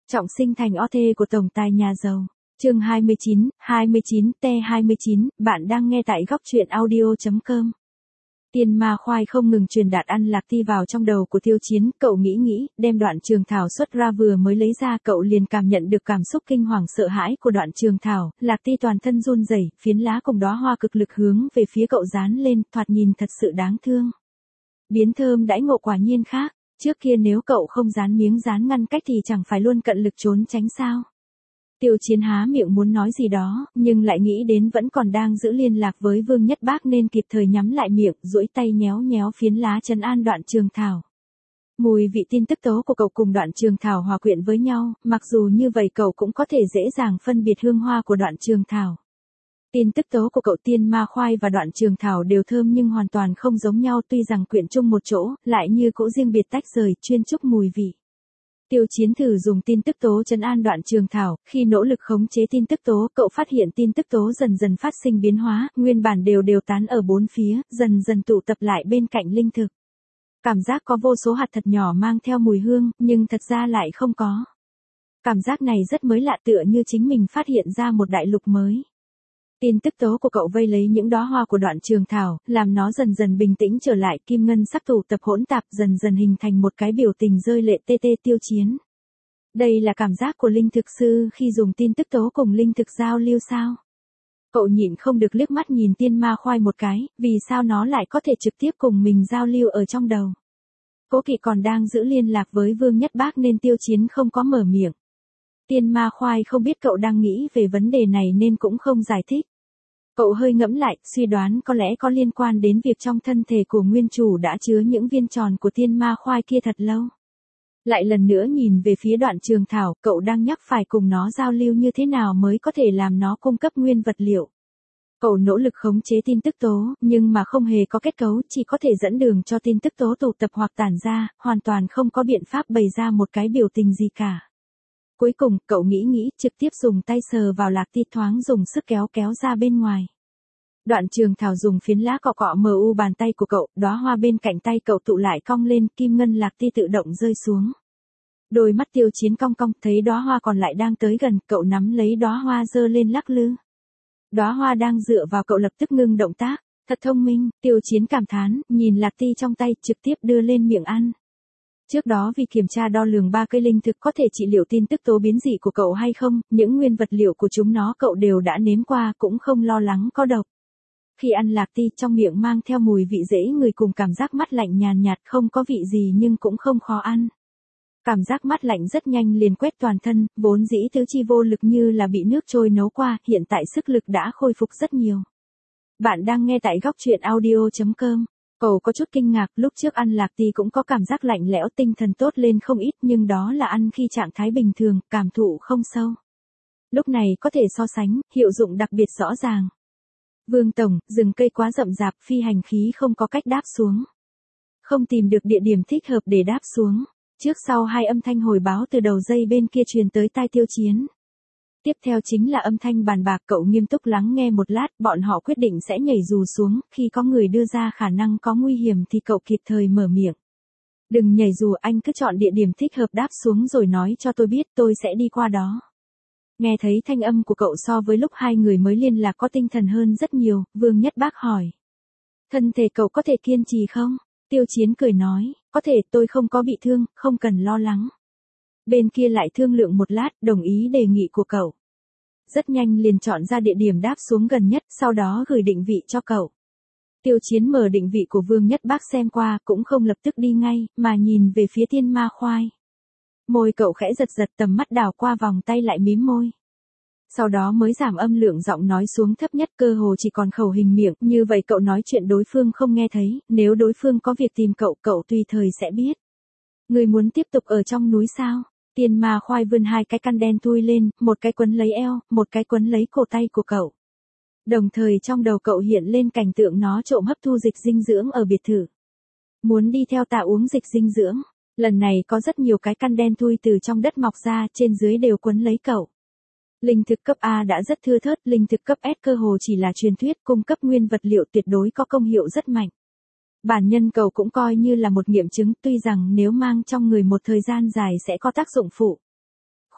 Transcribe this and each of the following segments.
Trọng sinh thành OT của tổng tài nhà giàu. Chương 29, T29, bạn đang nghe tại góc truyện audio.com. Tiên ma khoai không ngừng truyền đạt ăn lạc ti vào trong đầu của Tiêu Chiến, cậu nghĩ, đem đoạn trường thảo xuất ra vừa mới lấy ra, cậu liền cảm nhận được cảm xúc kinh hoàng sợ hãi của đoạn trường thảo, lạc ti toàn thân run rẩy, phiến lá cùng đóa hoa cực lực hướng về phía cậu dán lên, thoạt nhìn thật sự đáng thương. Biến thơm đãi ngộ quả nhiên khác, trước kia nếu cậu không dán miếng dán ngăn cách thì chẳng phải luôn cận lực trốn tránh sao. Tiêu Chiến há miệng muốn nói gì đó, nhưng lại nghĩ đến vẫn còn đang giữ liên lạc với Vương Nhất Bác nên kịp thời nhắm lại miệng, duỗi tay nhéo phiến lá trấn an đoạn trường thảo. Mùi vị tin tức tố của cậu cùng đoạn trường thảo hòa quyện với nhau, mặc dù như vậy cậu cũng có thể dễ dàng phân biệt hương hoa của đoạn trường thảo. Tin tức tố của cậu tiên ma khoai và đoạn trường thảo đều thơm nhưng hoàn toàn không giống nhau, tuy rằng quyện chung một chỗ, lại như cỗ riêng biệt tách rời, chuyên chúc mùi vị. Tiêu Chiến thử dùng tin tức tố trấn an đoạn trường thảo, khi nỗ lực khống chế tin tức tố, cậu phát hiện tin tức tố dần dần phát sinh biến hóa, nguyên bản đều tán ở bốn phía, dần dần tụ tập lại bên cạnh linh thực. Cảm giác có vô số hạt thật nhỏ mang theo mùi hương, nhưng thật ra lại không có. Cảm giác này rất mới lạ, tựa như chính mình phát hiện ra một đại lục mới. Tin tức tố của cậu vây lấy những đóa hoa của đoạn trường thảo, làm nó dần dần bình tĩnh trở lại, kim ngân sắc tụ tập hỗn tạp dần dần hình thành một cái biểu tình rơi lệ tê. Tiêu Chiến. Đây là cảm giác của linh thực sư khi dùng tin tức tố cùng linh thực giao lưu sao? Cậu nhịn không được liếc mắt nhìn tiên ma khoai một cái, vì sao nó lại có thể trực tiếp cùng mình giao lưu ở trong đầu. Cố Kỵ còn đang giữ liên lạc với Vương Nhất Bác nên Tiêu Chiến không có mở miệng. Tiên ma khoai không biết cậu đang nghĩ về vấn đề này nên cũng không giải thích. Cậu hơi ngẫm lại, suy đoán có lẽ có liên quan đến việc trong thân thể của nguyên chủ đã chứa những viên tròn của tiên ma khoai kia thật lâu. Lại lần nữa nhìn về phía đoạn trường thảo, cậu đang nhắc phải cùng nó giao lưu như thế nào mới có thể làm nó cung cấp nguyên vật liệu. Cậu nỗ lực khống chế tin tức tố, nhưng mà không hề có kết cấu, chỉ có thể dẫn đường cho tin tức tố tụ tập hoặc tản ra, hoàn toàn không có biện pháp bày ra một cái biểu tình gì cả. Cuối cùng, cậu nghĩ, trực tiếp dùng tay sờ vào lạc ti, thoáng dùng sức kéo ra bên ngoài. Đoạn trường thảo dùng phiến lá cọ mu bàn tay của cậu, đóa hoa bên cạnh tay cậu tụ lại cong lên, kim ngân lạc ti tự động rơi xuống. Đôi mắt Tiêu Chiến cong, thấy đóa hoa còn lại đang tới gần, cậu nắm lấy đóa hoa giơ lên lắc lư. Đóa hoa đang dựa vào cậu lập tức ngưng động tác, thật thông minh, Tiêu Chiến cảm thán, nhìn lạc ti trong tay, trực tiếp đưa lên miệng ăn. Trước đó vì kiểm tra đo lường 3 cây linh thực có thể trị liệu tin tức tố biến dị của cậu hay không, những nguyên vật liệu của chúng nó cậu đều đã nếm qua, cũng không lo lắng có độc. Khi ăn lạc ti, trong miệng mang theo mùi vị dễ người cùng cảm giác mát lạnh nhàn nhạt, không có vị gì nhưng cũng không khó ăn. Cảm giác mát lạnh rất nhanh liền quét toàn thân, vốn dĩ tứ chi vô lực như là bị nước trôi nấu qua, hiện tại sức lực đã khôi phục rất nhiều. Bạn đang nghe tại góc truyện audio.com. Cậu có chút kinh ngạc, lúc trước ăn lạc ti cũng có cảm giác lạnh lẽo, tinh thần tốt lên không ít, nhưng đó là ăn khi trạng thái bình thường, cảm thụ không sâu. Lúc này có thể so sánh, hiệu dụng đặc biệt rõ ràng. Vương Tổng, rừng cây quá rậm rạp, phi hành khí không có cách đáp xuống. Không tìm được địa điểm thích hợp để đáp xuống. Trước sau hai âm thanh hồi báo từ đầu dây bên kia truyền tới tai Tiêu Chiến. Tiếp theo chính là âm thanh bàn bạc, cậu nghiêm túc lắng nghe một lát, bọn họ quyết định sẽ nhảy dù xuống, khi có người đưa ra khả năng có nguy hiểm thì cậu kịp thời mở miệng. Đừng nhảy dù, anh cứ chọn địa điểm thích hợp đáp xuống rồi nói cho tôi biết, tôi sẽ đi qua đó. Nghe thấy thanh âm của cậu so với lúc hai người mới liên lạc có tinh thần hơn rất nhiều, Vương Nhất Bác hỏi. Thân thể cậu có thể kiên trì không? Tiêu Chiến cười nói, có thể, tôi không có bị thương, không cần lo lắng. Bên kia lại thương lượng một lát, đồng ý đề nghị của cậu. Rất nhanh liền chọn ra địa điểm đáp xuống gần nhất, sau đó gửi định vị cho cậu. Tiêu Chiến mở định vị của Vương Nhất Bác xem qua, cũng không lập tức đi ngay, mà nhìn về phía tiên ma khoai. Môi cậu khẽ giật, tầm mắt đảo qua vòng tay lại mím môi. Sau đó mới giảm âm lượng giọng nói xuống thấp nhất, cơ hồ chỉ còn khẩu hình miệng, như vậy cậu nói chuyện đối phương không nghe thấy, nếu đối phương có việc tìm cậu, cậu tùy thời sẽ biết. Người muốn tiếp tục ở trong núi sao? Tiên ma khoai vươn hai cái căn đen thui lên, một cái quấn lấy eo, một cái quấn lấy cổ tay của cậu. Đồng thời trong đầu cậu hiện lên cảnh tượng nó trộm hấp thu dịch dinh dưỡng ở biệt thự. Muốn đi theo tà uống dịch dinh dưỡng. Lần này có rất nhiều cái căn đen thui từ trong đất mọc ra, trên dưới đều quấn lấy cậu. Linh thực cấp A đã rất thưa thớt, linh thực cấp S cơ hồ chỉ là truyền thuyết, cung cấp nguyên vật liệu tuyệt đối có công hiệu rất mạnh. Bản nhân cậu cũng coi như là một nghiệm chứng, tuy rằng nếu mang trong người một thời gian dài sẽ có tác dụng phụ.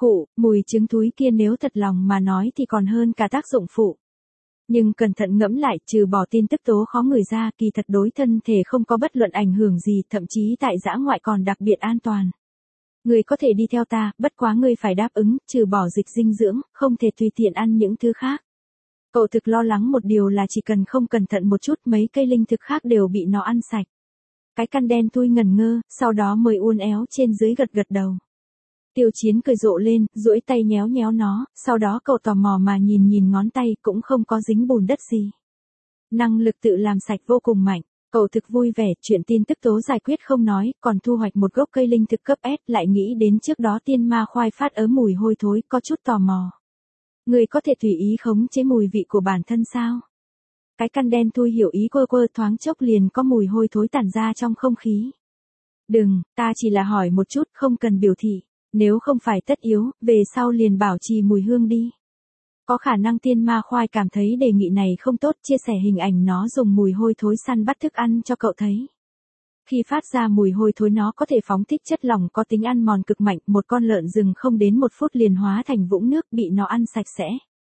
Khụ, mùi trứng thúi kia nếu thật lòng mà nói thì còn hơn cả tác dụng phụ. Nhưng cẩn thận ngẫm lại, trừ bỏ tin tức tố khó ngửi ra, kỳ thật đối thân thể không có bất luận ảnh hưởng gì, thậm chí tại dã ngoại còn đặc biệt an toàn. Ngươi có thể đi theo ta, bất quá ngươi phải đáp ứng, trừ bỏ dịch dinh dưỡng, không thể tùy tiện ăn những thứ khác. Cậu thực lo lắng một điều là chỉ cần không cẩn thận một chút mấy cây linh thực khác đều bị nó ăn sạch. Cái căn đen thui ngẩn ngơ, sau đó mới uốn éo trên dưới gật gật đầu. Tiêu Chiến cười rộ lên, duỗi tay nhéo nhéo nó, sau đó cậu tò mò mà nhìn nhìn ngón tay cũng không có dính bùn đất gì. Năng lực tự làm sạch vô cùng mạnh, cậu thực vui vẻ, chuyện tin tức tố giải quyết không nói, còn thu hoạch một gốc cây linh thực cấp S, lại nghĩ đến trước đó tiên ma khoai phát ớ mùi hôi thối, có chút tò mò. Người có thể tùy ý khống chế mùi vị của bản thân sao? Cái căn đen thui hiểu ý quơ quơ, thoáng chốc liền có mùi hôi thối tản ra trong không khí. Đừng, ta chỉ là hỏi một chút, không cần biểu thị. Nếu không phải tất yếu, về sau liền bảo trì mùi hương đi. Có khả năng tiên ma khoai cảm thấy đề nghị này không tốt, chia sẻ hình ảnh nó dùng mùi hôi thối săn bắt thức ăn cho cậu thấy. Khi phát ra mùi hôi thối nó có thể phóng thích chất lỏng có tính ăn mòn cực mạnh, một con lợn rừng không đến 1 phút liền hóa thành vũng nước bị nó ăn sạch sẽ.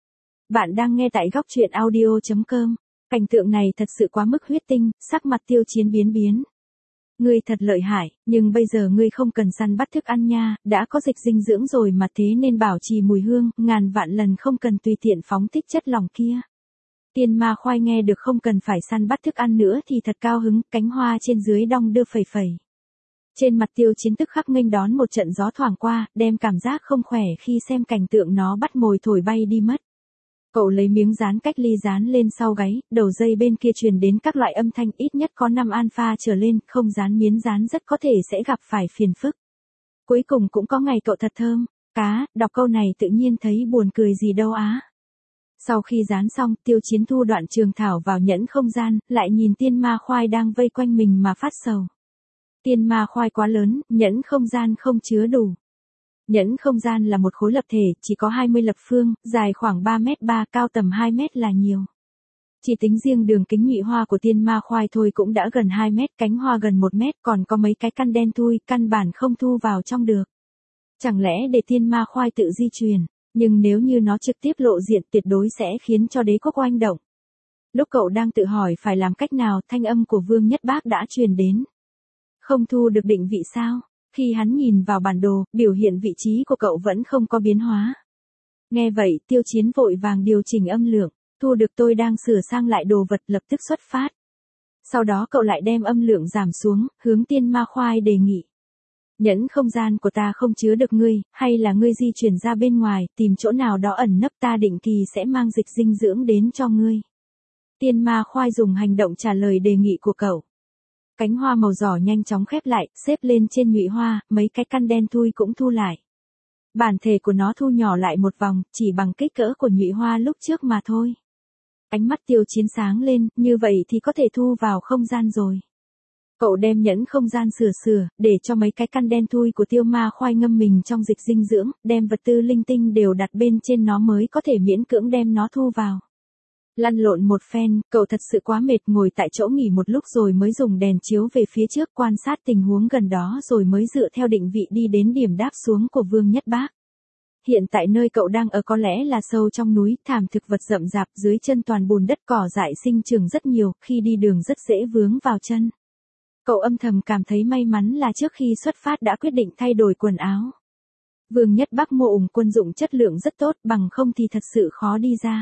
Bạn đang nghe tại góc truyện audio.com. Cảnh tượng này thật sự quá mức huyết tinh, sắc mặt Tiêu Chiến biến biến. Ngươi thật lợi hại, nhưng bây giờ ngươi không cần săn bắt thức ăn nha, đã có dịch dinh dưỡng rồi mà, thế nên bảo trì mùi hương, ngàn vạn lần không cần tùy tiện phóng thích chất lỏng kia. Tiên ma khoai nghe được không cần phải săn bắt thức ăn nữa thì thật cao hứng, cánh hoa trên dưới đong đưa phẩy phẩy. Trên mặt Tiêu Chiến tức khắc nghênh đón một trận gió thoảng qua, đem cảm giác không khỏe khi xem cảnh tượng nó bắt mồi thổi bay đi mất. Cậu lấy miếng dán cách ly dán lên sau gáy, đầu dây bên kia truyền đến các loại âm thanh, ít nhất có 5 alpha trở lên, không dán miếng dán rất có thể sẽ gặp phải phiền phức. Cuối cùng cũng có ngày cậu thật thơm, cá, đọc câu này tự nhiên thấy buồn cười gì đâu á. Sau khi dán xong, Tiêu Chiến thu đoạn trường thảo vào nhẫn không gian, lại nhìn tiên ma khoai đang vây quanh mình mà phát sầu. Tiên ma khoai quá lớn, nhẫn không gian không chứa đủ. Nhẫn không gian là một khối lập thể, chỉ có 20 lập phương, dài khoảng 3m3, cao tầm 2m là nhiều. Chỉ tính riêng đường kính nhụy hoa của tiên ma khoai thôi cũng đã gần 2m, cánh hoa gần 1m, còn có mấy cái căn đen thui, căn bản không thu vào trong được. Chẳng lẽ để tiên ma khoai tự di truyền, nhưng nếu như nó trực tiếp lộ diện tuyệt đối sẽ khiến cho đế quốc oanh động. Lúc cậu đang tự hỏi phải làm cách nào, thanh âm của Vương Nhất Bác đã truyền đến. Không thu được định vị sao? Khi hắn nhìn vào bản đồ, biểu hiện vị trí của cậu vẫn không có biến hóa. Nghe vậy, Tiêu Chiến vội vàng điều chỉnh âm lượng, thu được, tôi đang sửa sang lại đồ vật, lập tức xuất phát. Sau đó cậu lại đem âm lượng giảm xuống, hướng tiên ma khoai đề nghị. Nhẫn không gian của ta không chứa được ngươi, hay là ngươi di chuyển ra bên ngoài, tìm chỗ nào đó ẩn nấp, ta định kỳ sẽ mang dịch dinh dưỡng đến cho ngươi. Tiên ma khoai dùng hành động trả lời đề nghị của cậu. Cánh hoa màu đỏ nhanh chóng khép lại, xếp lên trên nhụy hoa, mấy cái căn đen thui cũng thu lại. Bản thể của nó thu nhỏ lại một vòng, chỉ bằng kích cỡ của nhụy hoa lúc trước mà thôi. Ánh mắt Tiêu Chiến sáng lên, như vậy thì có thể thu vào không gian rồi. Cậu đem nhẫn không gian sửa, để cho mấy cái căn đen thui của tiêu ma khoai ngâm mình trong dịch dinh dưỡng, đem vật tư linh tinh đều đặt bên trên nó mới có thể miễn cưỡng đem nó thu vào. Lăn lộn một phen, cậu thật sự quá mệt, ngồi tại chỗ nghỉ một lúc rồi mới dùng đèn chiếu về phía trước quan sát tình huống gần đó rồi mới dựa theo định vị đi đến điểm đáp xuống của Vương Nhất Bác. Hiện tại nơi cậu đang ở có lẽ là sâu trong núi, thảm thực vật rậm rạp, dưới chân toàn bùn đất, cỏ dại sinh trưởng rất nhiều, khi đi đường rất dễ vướng vào chân. Cậu âm thầm cảm thấy may mắn là trước khi xuất phát đã quyết định thay đổi quần áo. Vương Nhất Bác mua ủng quân dụng chất lượng rất tốt, bằng không thì thật sự khó đi ra.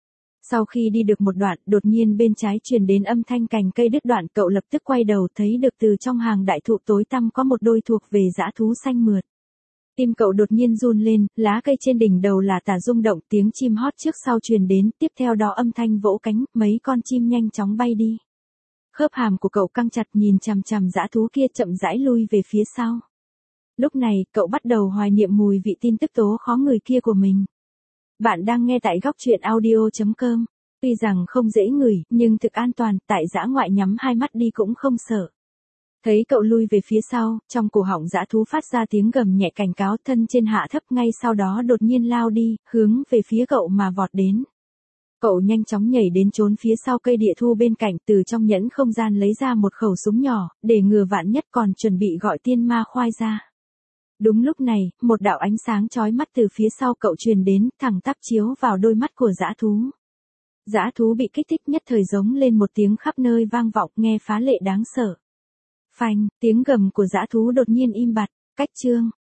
Sau khi đi được một đoạn, đột nhiên bên trái truyền đến âm thanh cành cây đứt đoạn, cậu lập tức quay đầu thấy được từ trong hàng đại thụ tối tăm có một đôi thuộc về dã thú xanh mượt. Tim cậu đột nhiên run lên, lá cây trên đỉnh đầu là tả rung động, tiếng chim hót trước sau truyền đến, tiếp theo đó âm thanh vỗ cánh, mấy con chim nhanh chóng bay đi. Khớp hàm của cậu căng chặt nhìn chằm chằm dã thú kia chậm rãi lui về phía sau. Lúc này, cậu bắt đầu hoài niệm mùi vị tin tức tố khó người kia của mình. Bạn đang nghe tại góc truyện audio.com. Tuy rằng không dễ ngửi, nhưng thực an toàn, tại dã ngoại nhắm hai mắt đi cũng không sợ. Thấy cậu lui về phía sau, trong cổ họng dã thú phát ra tiếng gầm nhẹ cảnh cáo, thân trên hạ thấp, ngay sau đó đột nhiên lao đi, hướng về phía cậu mà vọt đến. Cậu nhanh chóng nhảy đến trốn phía sau cây địa thu bên cạnh, từ trong nhẫn không gian lấy ra một khẩu súng nhỏ, để ngừa vạn nhất, còn chuẩn bị gọi tiên ma khoai ra. Đúng lúc này, một đạo ánh sáng chói mắt từ phía sau cậu truyền đến, thẳng tắp chiếu vào đôi mắt của dã thú. Dã thú bị kích thích nhất thời giống lên một tiếng khắp nơi vang vọng nghe phá lệ đáng sợ. Phanh, tiếng gầm của dã thú đột nhiên im bặt, cách chương.